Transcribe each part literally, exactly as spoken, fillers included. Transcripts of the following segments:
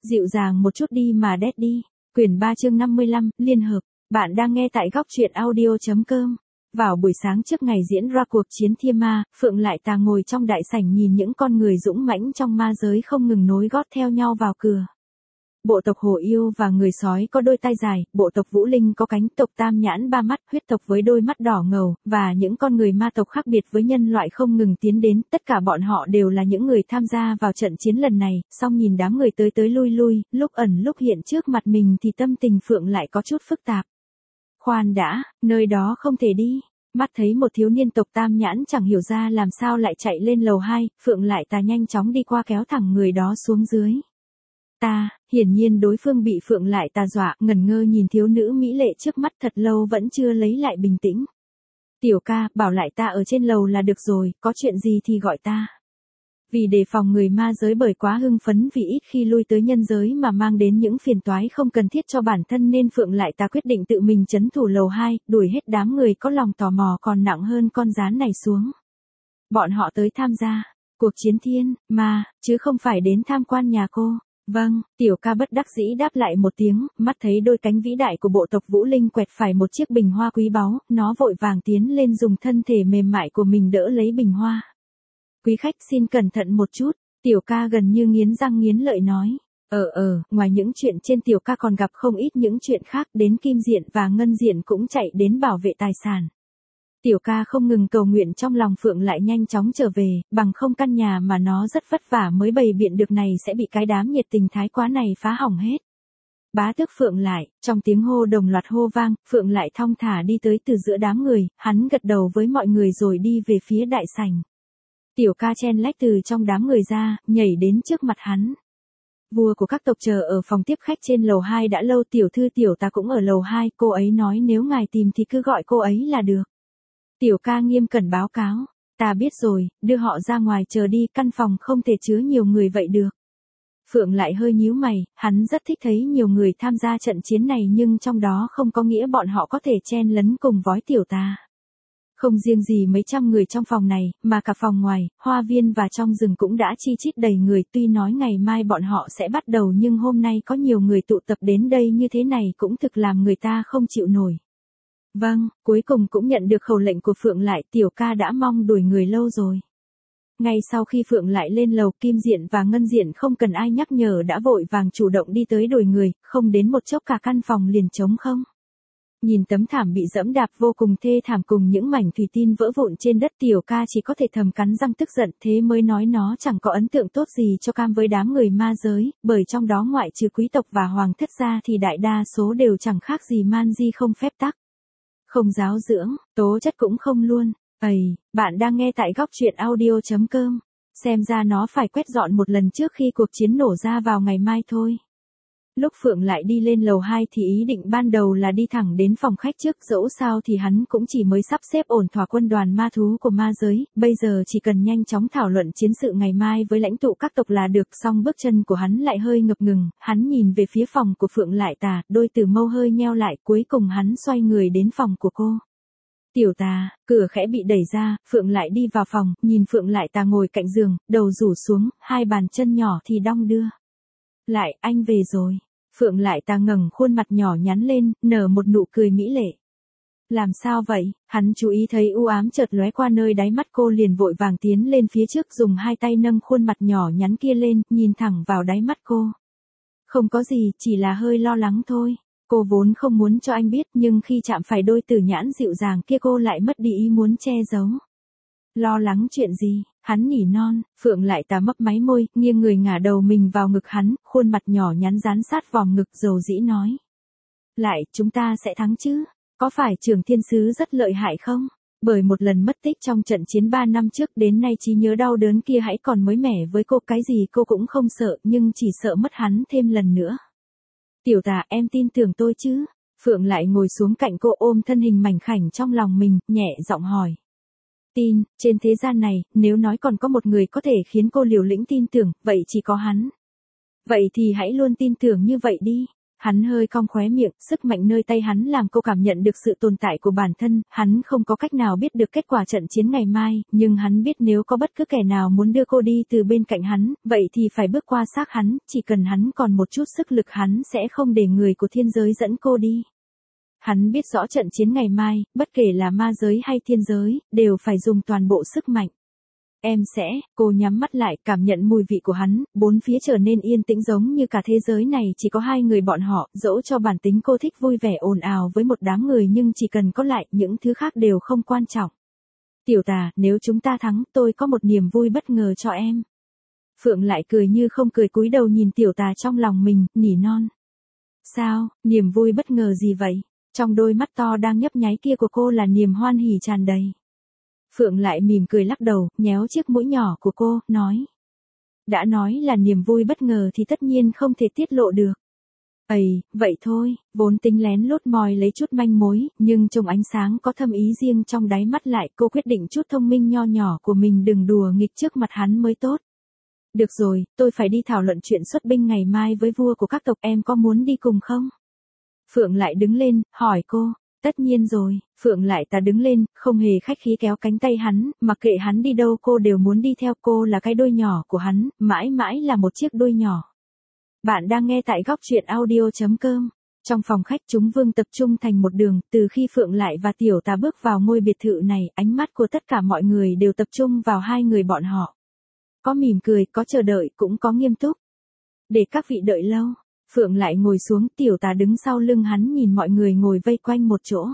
Dịu dàng một chút đi mà đét đi. Quyển ba chương năm mươi lăm, Liên hợp. Bạn đang nghe tại góc truyện audio.com. Vào buổi sáng trước ngày diễn ra cuộc chiến thiên ma, Phượng Lại Tà ngồi trong đại sảnh nhìn những con người dũng mãnh trong ma giới không ngừng nối gót theo nhau vào cửa. Bộ tộc Hổ Yêu và người sói có đôi tai dài, bộ tộc Vũ Linh có cánh, tộc Tam Nhãn ba mắt, huyết tộc với đôi mắt đỏ ngầu, và những con người ma tộc khác biệt với nhân loại không ngừng tiến đến, tất cả bọn họ đều là những người tham gia vào trận chiến lần này, song nhìn đám người tới tới lui lui, lúc ẩn lúc hiện trước mặt mình thì tâm tình Phượng lại có chút phức tạp. Khoan đã, nơi đó không thể đi. Mắt thấy một thiếu niên tộc Tam Nhãn chẳng hiểu ra làm sao lại chạy lên lầu hai, Phượng Lại Tà nhanh chóng đi qua kéo thẳng người đó xuống dưới. Ta, hiển nhiên đối phương bị Phượng Lại Tà dọa, ngẩn ngơ nhìn thiếu nữ mỹ lệ trước mắt thật lâu vẫn chưa lấy lại bình tĩnh. Tiểu ca, bảo lại ta ở trên lầu là được rồi, có chuyện gì thì gọi ta. Vì đề phòng người ma giới bởi quá hưng phấn vì ít khi lui tới nhân giới mà mang đến những phiền toái không cần thiết cho bản thân nên Phượng Lại Tà quyết định tự mình trấn thủ lầu hai, đuổi hết đám người có lòng tò mò còn nặng hơn con gián này xuống. Bọn họ tới tham gia cuộc chiến thiên ma, chứ không phải đến tham quan nhà cô. Vâng, tiểu ca bất đắc dĩ đáp lại một tiếng, mắt thấy đôi cánh vĩ đại của bộ tộc Vũ Linh quẹt phải một chiếc bình hoa quý báu, nó vội vàng tiến lên dùng thân thể mềm mại của mình đỡ lấy bình hoa. Quý khách xin cẩn thận một chút, tiểu ca gần như nghiến răng nghiến lợi nói. Ờ ờ, ngoài những chuyện trên tiểu ca còn gặp không ít những chuyện khác, đến Kim Diện và Ngân Diện cũng chạy đến bảo vệ tài sản. Tiểu ca không ngừng cầu nguyện trong lòng Phượng Lại nhanh chóng trở về, bằng không căn nhà mà nó rất vất vả mới bày biện được này sẽ bị cái đám nhiệt tình thái quá này phá hỏng hết. Bá tước Phượng Lại, trong tiếng hô đồng loạt hô vang, Phượng Lại thong thả đi tới từ giữa đám người, hắn gật đầu với mọi người rồi đi về phía đại sảnh. Tiểu ca chen lách từ trong đám người ra, nhảy đến trước mặt hắn. Vua của các tộc chờ ở phòng tiếp khách trên lầu hai đã lâu, tiểu thư tiểu ta cũng ở lầu hai, cô ấy nói nếu ngài tìm thì cứ gọi cô ấy là được. Tiểu ca nghiêm cẩn báo cáo, ta biết rồi, đưa họ ra ngoài chờ đi, căn phòng không thể chứa nhiều người vậy được. Phượng Lại hơi nhíu mày, hắn rất thích thấy nhiều người tham gia trận chiến này nhưng trong đó không có nghĩa bọn họ có thể chen lấn cùng vói tiểu ta. Không riêng gì mấy trăm người trong phòng này, mà cả phòng ngoài, hoa viên và trong rừng cũng đã chi chít đầy người, tuy nói ngày mai bọn họ sẽ bắt đầu nhưng hôm nay có nhiều người tụ tập đến đây như thế này cũng thực làm người ta không chịu nổi. Vâng, cuối cùng cũng nhận được khẩu lệnh của Phượng Lại, tiểu ca đã mong đuổi người lâu rồi. Ngay sau khi Phượng Lại lên lầu, Kim Diện và Ngân Diện không cần ai nhắc nhở đã vội vàng chủ động đi tới đuổi người, không đến một chốc cả căn phòng liền trống không. Nhìn tấm thảm bị dẫm đạp vô cùng thê thảm cùng những mảnh thủy tinh vỡ vụn trên đất, tiểu ca chỉ có thể thầm cắn răng tức giận, thế mới nói nó chẳng có ấn tượng tốt gì cho cam với đám người ma giới, bởi trong đó ngoại trừ quý tộc và hoàng thất ra thì đại đa số đều chẳng khác gì man di không phép tắc. Không giáo dưỡng, tố chất cũng không luôn. Ây, bạn đang nghe tại góc truyện audio.com. Xem ra nó phải quét dọn một lần trước khi cuộc chiến nổ ra vào ngày mai thôi. Lúc Phượng Lại đi lên lầu hai thì ý định ban đầu là đi thẳng đến phòng khách trước, dẫu sao thì hắn cũng chỉ mới sắp xếp ổn thỏa quân đoàn ma thú của ma giới, bây giờ chỉ cần nhanh chóng thảo luận chiến sự ngày mai với lãnh tụ các tộc là được. Song bước chân của hắn lại hơi ngập ngừng, hắn nhìn về phía phòng của Phượng Lại Tà, đôi tử mâu hơi nheo lại, cuối cùng hắn xoay người đến phòng của cô. Tiểu Tà, cửa khẽ bị đẩy ra, Phượng Lại đi vào phòng, nhìn Phượng Lại Tà ngồi cạnh giường, đầu rủ xuống, hai bàn chân nhỏ thì đong đưa. Lại, anh về rồi. Phượng Lại Tà ngẩng khuôn mặt nhỏ nhắn lên, nở một nụ cười mỹ lệ. Làm sao vậy? Hắn chú ý thấy u ám chợt lóe qua nơi đáy mắt cô liền vội vàng tiến lên phía trước dùng hai tay nâng khuôn mặt nhỏ nhắn kia lên, nhìn thẳng vào đáy mắt cô. Không có gì, chỉ là hơi lo lắng thôi. Cô vốn không muốn cho anh biết nhưng khi chạm phải đôi tử nhãn dịu dàng kia cô lại mất đi ý muốn che giấu. Lo lắng chuyện gì? Hắn nỉ non. Phượng Lại Tà mấp máy môi, nghiêng người ngả đầu mình vào ngực hắn, khuôn mặt nhỏ nhắn dán sát vòng ngực dầu dĩ nói. Lại, chúng ta sẽ thắng chứ? Có phải Trường Thiên Sứ rất lợi hại không? Bởi một lần mất tích trong trận chiến ba năm trước đến nay trí nhớ đau đớn kia hãy còn mới mẻ với cô, cái gì cô cũng không sợ nhưng chỉ sợ mất hắn thêm lần nữa. Tiểu Tà, em tin tưởng tôi chứ? Phượng Lại ngồi xuống cạnh cô ôm thân hình mảnh khảnh trong lòng mình, nhẹ giọng hỏi. Tin, trên thế gian này, nếu nói còn có một người có thể khiến cô liều lĩnh tin tưởng, vậy chỉ có hắn. Vậy thì hãy luôn tin tưởng như vậy đi. Hắn hơi cong khóe miệng, sức mạnh nơi tay hắn làm cô cảm nhận được sự tồn tại của bản thân, hắn không có cách nào biết được kết quả trận chiến ngày mai, nhưng hắn biết nếu có bất cứ kẻ nào muốn đưa cô đi từ bên cạnh hắn, vậy thì phải bước qua xác hắn, chỉ cần hắn còn một chút sức lực hắn sẽ không để người của thiên giới dẫn cô đi. Hắn biết rõ trận chiến ngày mai, bất kể là ma giới hay thiên giới, đều phải dùng toàn bộ sức mạnh. Em sẽ, cô nhắm mắt lại, cảm nhận mùi vị của hắn, bốn phía trở nên yên tĩnh giống như cả thế giới này chỉ có hai người bọn họ, dẫu cho bản tính cô thích vui vẻ ồn ào với một đám người nhưng chỉ cần có lại, những thứ khác đều không quan trọng. Tiểu Tà, nếu chúng ta thắng, tôi có một niềm vui bất ngờ cho em. Phượng lại cười như không cười cúi đầu nhìn Tiểu Tà trong lòng mình, nỉ non. Sao, niềm vui bất ngờ gì vậy? Trong đôi mắt to đang nhấp nháy kia của cô là niềm hoan hỉ tràn đầy. Phượng lại mỉm cười lắc đầu, nhéo chiếc mũi nhỏ của cô, nói. Đã nói là niềm vui bất ngờ thì tất nhiên không thể tiết lộ được. Ây, vậy thôi, vốn tính lén lút mòi lấy chút manh mối, nhưng trong ánh sáng có thâm ý riêng trong đáy mắt lại cô quyết định chút thông minh nho nhỏ của mình đừng đùa nghịch trước mặt hắn mới tốt. Được rồi, tôi phải đi thảo luận chuyện xuất binh ngày mai với vua của các tộc, em có muốn đi cùng không? Phượng lại đứng lên, hỏi cô. Tất nhiên rồi, Phượng lại ta đứng lên, không hề khách khí kéo cánh tay hắn, mặc kệ hắn đi đâu cô đều muốn đi theo, cô là cái đuôi nhỏ của hắn, mãi mãi là một chiếc đuôi nhỏ. Bạn đang nghe tại góc truyện audio chấm com. Trong phòng khách chúng vương tập trung thành một đường, từ khi Phượng lại và Tiểu Tà bước vào ngôi biệt thự này, ánh mắt của tất cả mọi người đều tập trung vào hai người bọn họ. Có mỉm cười, có chờ đợi, cũng có nghiêm túc. Để các vị đợi lâu. Phượng lại ngồi xuống, Tiểu Tà đứng sau lưng hắn nhìn mọi người ngồi vây quanh một chỗ.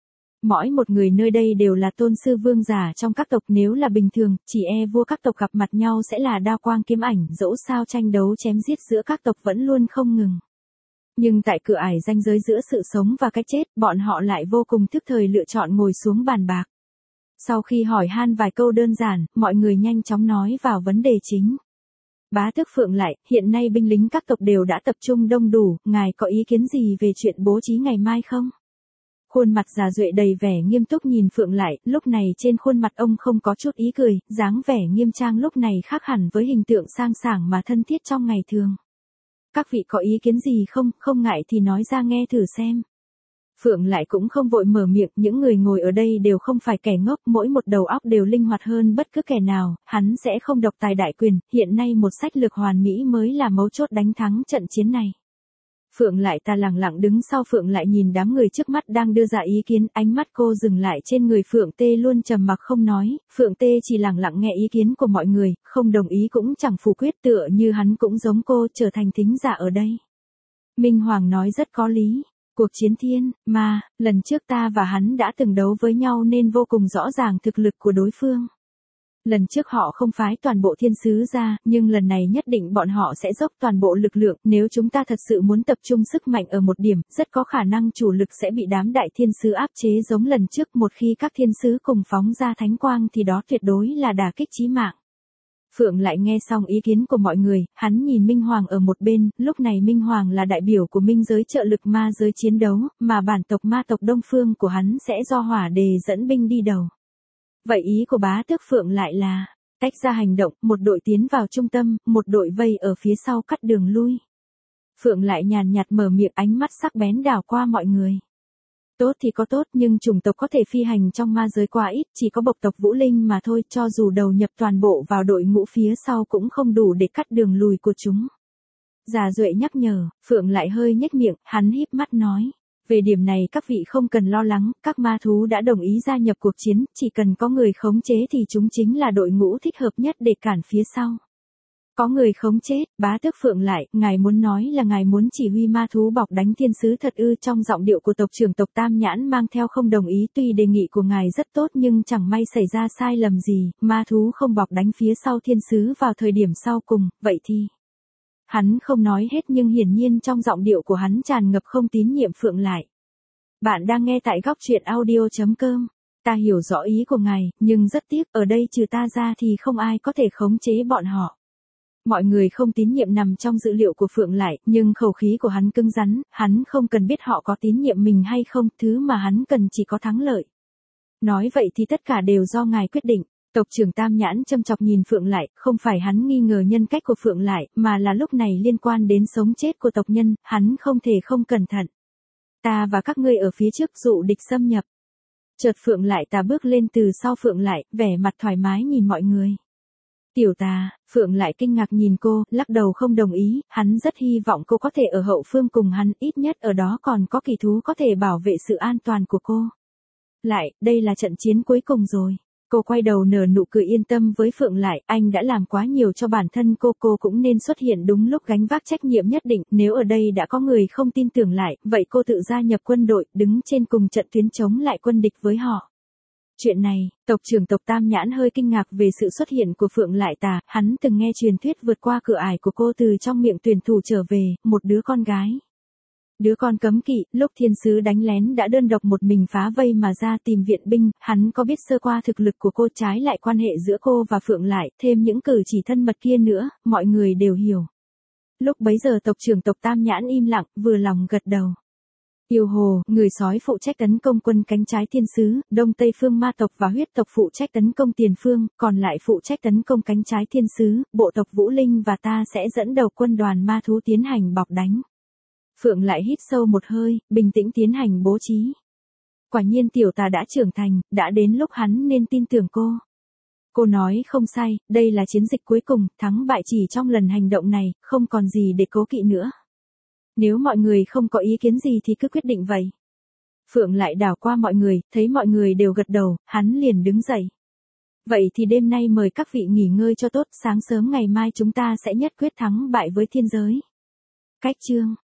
Mỗi một người nơi đây đều là tôn sư vương giả trong các tộc, nếu là bình thường, chỉ e vua các tộc gặp mặt nhau sẽ là đao quang kiếm ảnh, dẫu sao tranh đấu chém giết giữa các tộc vẫn luôn không ngừng. Nhưng tại cửa ải ranh giới giữa sự sống và cái chết, bọn họ lại vô cùng thức thời lựa chọn ngồi xuống bàn bạc. Sau khi hỏi han vài câu đơn giản, mọi người nhanh chóng nói vào vấn đề chính. Bá tước Phượng lại, hiện nay binh lính các tộc đều đã tập trung đông đủ, ngài có ý kiến gì về chuyện bố trí ngày mai không? Khuôn mặt già duệ đầy vẻ nghiêm túc nhìn Phượng lại, lúc này trên khuôn mặt ông không có chút ý cười, dáng vẻ nghiêm trang lúc này khác hẳn với hình tượng sang sảng mà thân thiết trong ngày thường. Các vị có ý kiến gì không, không ngại thì nói ra nghe thử xem. Phượng lại cũng không vội mở miệng, những người ngồi ở đây đều không phải kẻ ngốc, mỗi một đầu óc đều linh hoạt hơn bất cứ kẻ nào, hắn sẽ không độc tài đại quyền, hiện nay một sách lược hoàn mỹ mới là mấu chốt đánh thắng trận chiến này. Phượng lại ta lặng lặng đứng sau Phượng lại nhìn đám người trước mắt đang đưa ra ý kiến, ánh mắt cô dừng lại trên người Phượng Tê luôn trầm mặc không nói, Phượng Tê chỉ lặng lặng nghe ý kiến của mọi người, không đồng ý cũng chẳng phủ quyết, tựa như hắn cũng giống cô trở thành thính giả ở đây. Minh Hoàng nói rất có lý. Cuộc chiến thiên, ma, lần trước ta và hắn đã từng đấu với nhau nên vô cùng rõ ràng thực lực của đối phương. Lần trước họ không phái toàn bộ thiên sứ ra, nhưng lần này nhất định bọn họ sẽ dốc toàn bộ lực lượng, nếu chúng ta thật sự muốn tập trung sức mạnh ở một điểm, rất có khả năng chủ lực sẽ bị đám đại thiên sứ áp chế giống lần trước, một khi các thiên sứ cùng phóng ra thánh quang thì đó tuyệt đối là đả kích chí mạng. Phượng lại nghe xong ý kiến của mọi người, hắn nhìn Minh Hoàng ở một bên, lúc này Minh Hoàng là đại biểu của minh giới trợ lực ma giới chiến đấu, mà bản tộc ma tộc Đông Phương của hắn sẽ do Hỏa Đề dẫn binh đi đầu. Vậy ý của bá tước Phượng lại là, tách ra hành động, một đội tiến vào trung tâm, một đội vây ở phía sau cắt đường lui. Phượng lại nhàn nhạt mở miệng, ánh mắt sắc bén đảo qua mọi người. Tốt thì có tốt, nhưng chủng tộc có thể phi hành trong ma giới quá ít, chỉ có bộc tộc Vũ Linh mà thôi, cho dù đầu nhập toàn bộ vào đội ngũ phía sau cũng không đủ để cắt đường lùi của chúng. Già Duệ nhắc nhở, Phượng lại hơi nhếch miệng, hắn híp mắt nói. Về điểm này các vị không cần lo lắng, các ma thú đã đồng ý gia nhập cuộc chiến, chỉ cần có người khống chế thì chúng chính là đội ngũ thích hợp nhất để cản phía sau. Có người khống chế, bá tước Phượng lại, ngài muốn nói là ngài muốn chỉ huy ma thú bọc đánh thiên sứ thật ư? Trong giọng điệu của tộc trưởng tộc Tam Nhãn mang theo không đồng ý, tuy đề nghị của ngài rất tốt nhưng chẳng may xảy ra sai lầm gì, ma thú không bọc đánh phía sau thiên sứ vào thời điểm sau cùng, vậy thì... Hắn không nói hết nhưng hiển nhiên trong giọng điệu của hắn tràn ngập không tín nhiệm Phượng lại. Bạn đang nghe tại góc truyện audio chấm com. Ta hiểu rõ ý của ngài, nhưng rất tiếc, ở đây trừ ta ra thì không ai có thể khống chế bọn họ. Mọi người không tín nhiệm nằm trong dữ liệu của Phượng lại, nhưng khẩu khí của hắn cứng rắn, hắn không cần biết họ có tín nhiệm mình hay không, thứ mà hắn cần chỉ có thắng lợi. Nói vậy thì tất cả đều do ngài quyết định. Tộc trưởng Tam Nhãn châm chọc nhìn Phượng Lại, không phải hắn nghi ngờ nhân cách của Phượng Lại, mà là lúc này liên quan đến sống chết của tộc nhân, hắn không thể không cẩn thận. Ta và các ngươi ở phía trước dụ địch xâm nhập. Chợt Phượng Lại Tà bước lên từ sau Phượng Lại, vẻ mặt thoải mái nhìn mọi người. Tiểu Tà, Phượng Lại kinh ngạc nhìn cô, lắc đầu không đồng ý, hắn rất hy vọng cô có thể ở hậu phương cùng hắn, ít nhất ở đó còn có kỳ thú có thể bảo vệ sự an toàn của cô. Lại, đây là trận chiến cuối cùng rồi. Cô quay đầu nở nụ cười yên tâm với Phượng Lại, anh đã làm quá nhiều cho bản thân cô, cô cũng nên xuất hiện đúng lúc gánh vác trách nhiệm nhất định, nếu ở đây đã có người không tin tưởng Lại, vậy cô tự gia nhập quân đội, đứng trên cùng trận tuyến chống lại quân địch với họ. Chuyện này, tộc trưởng tộc Tam Nhãn hơi kinh ngạc về sự xuất hiện của Phượng Lại Tà, hắn từng nghe truyền thuyết vượt qua cửa ải của cô từ trong miệng tuyển thủ trở về, một đứa con gái. Đứa con cấm kỵ, lúc thiên sứ đánh lén đã đơn độc một mình phá vây mà ra tìm viện binh, hắn có biết sơ qua thực lực của cô, trái lại quan hệ giữa cô và Phượng Lại, thêm những cử chỉ thân mật kia nữa, mọi người đều hiểu. Lúc bấy giờ tộc trưởng tộc Tam Nhãn im lặng, vừa lòng gật đầu. Yêu Hồ, người sói phụ trách tấn công quân cánh trái thiên sứ, Đông Tây phương ma tộc và huyết tộc phụ trách tấn công tiền phương, còn lại phụ trách tấn công cánh trái thiên sứ, bộ tộc Vũ Linh và ta sẽ dẫn đầu quân đoàn ma thú tiến hành bọc đánh. Phượng Lại hít sâu một hơi, bình tĩnh tiến hành bố trí. Quả nhiên Tiểu Tà đã trưởng thành, đã đến lúc hắn nên tin tưởng cô. Cô nói không sai, đây là chiến dịch cuối cùng, thắng bại chỉ trong lần hành động này, không còn gì để cố kỵ nữa. Nếu mọi người không có ý kiến gì thì cứ quyết định vậy. Phượng Lại đảo qua mọi người, thấy mọi người đều gật đầu, hắn liền đứng dậy. Vậy thì đêm nay mời các vị nghỉ ngơi cho tốt, sáng sớm ngày mai chúng ta sẽ nhất quyết thắng bại với thiên giới. Cách chương